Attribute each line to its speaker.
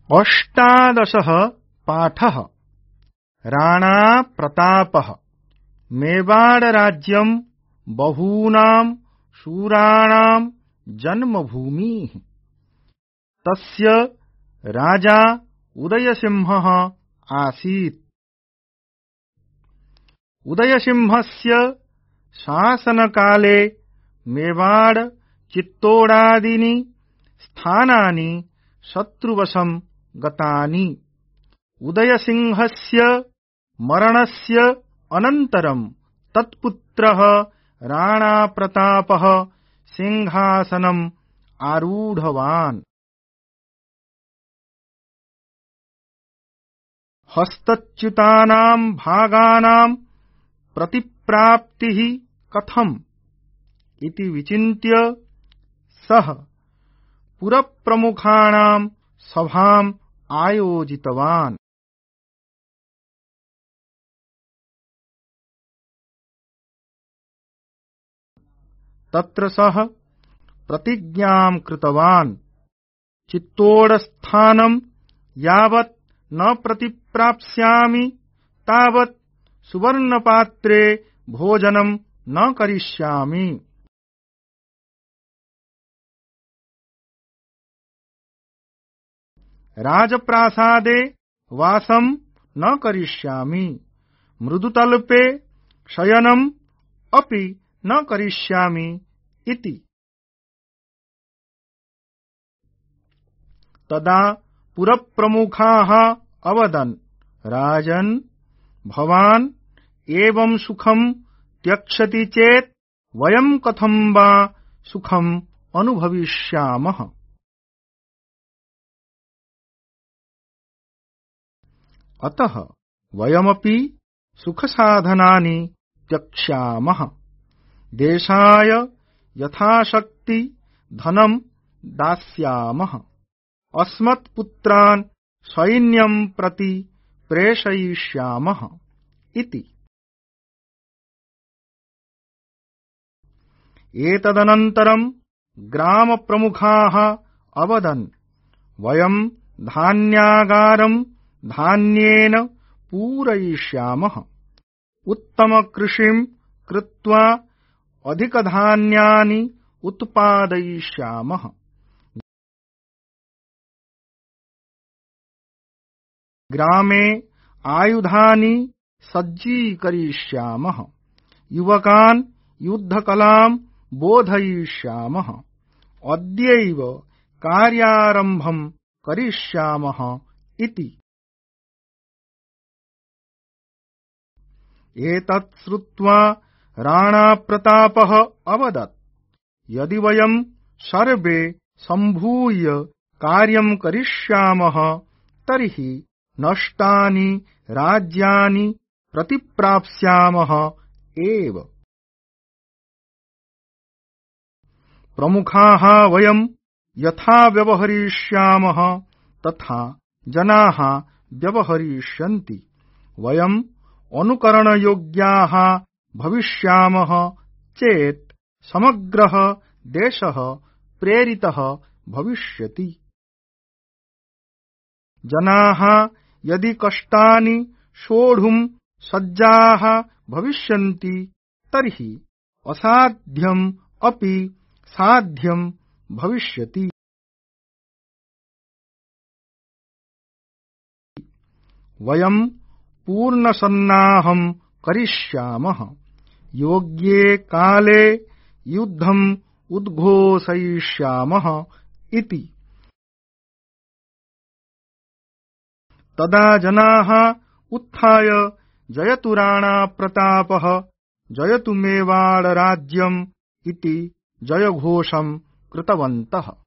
Speaker 1: अष्टादशः पाठः। राणा प्रतापः। मेवाड़राज्यं बहूनां शूराणां जन्मभूमिः। तस्य राजा उदयसिंहः आसीत्। उदयसिंहस्य शासनकाले मेवाड़ चित्तोड़ादीनि स्थानानि शत्रुवशं गतानि। उदयसिंहस्य मरणस्य अनन्तरं तत्पुत्रः राणा प्रतापः सिंहासनम् आरूढवान्। हस्तच्युतानां भागानां प्रतिप्राप्तिः कथम् इति विचिन्त्य सः पुरप्रमुखाणां सभाम् आयोजितवान्। तत्र सः प्रतिज्ञां कृतवान्। चित्तोडस्थानं यावत् न प्रतिप्राप्स्यामि तावत् सुवर्णपात्रे भोजनं न करिष्यामि। राजप्रासादे वासं न करिष्यामि। मृदुतल्पे शयनम् अपि न करिष्यामि इति। तदा पुरप्रमुखाः अवदन्, राजन्, भवान् एवं सुखं त्यक्ष्यति चेत् वयं कथं वा सुखम् अनुभविष्यामः। अतः वयमपि सुखसाधनानि त्यक्ष्यामः। देशाय यथाशक्ति धनं दास्यामः। अस्मत्पुत्रान् सैन्यं प्रति प्रेषयिष्यामः इति। एतदनन्तरं ग्रामप्रमुखाः अवदन्, वयं धान्यागारं धान्येन पूरयिष्यामः। उत्तमकृषिं कृत्वा अधिकधान्यानि उत्पादयिष्यामः। ग्रामे आयुधानि सज्जीकरिष्यामः। युवकान् युद्धकलां बोधयिष्यामः। अद्यैव कार्यारम्भं करिष्यामः इति। एतत् श्रुत्वा राणाप्रतापः अवदत्, यदि वयं सर्वे सम्भूय कार्यं करिष्यामः तर्हि नष्टानि राज्यानि प्रतिप्राप्स्यामः एव। प्रमुखाः वयं यथा व्यवहरिष्यामः तथा जनाः व्यवहरिष्यन्ति। वयम् अनुकरणयोग्याः भविष्यामः चेत् समग्रः देशः प्रेरितः भविष्यति। जनाः यदि कष्टानि सोढुं सज्जाः भविष्यन्ति तर्हि असाध्यम् अपि साध्यं भविष्यति। वयं पूर्णसन्नाहं करिष्यामः। योग्ये काले युद्धम् उद्घोषयिष्यामः इति। तदा जनाः उत्थाय जयतु राणा प्रतापः, जयतु मेवाड़ राज्यम् इति जयघोषं कृतवन्तः।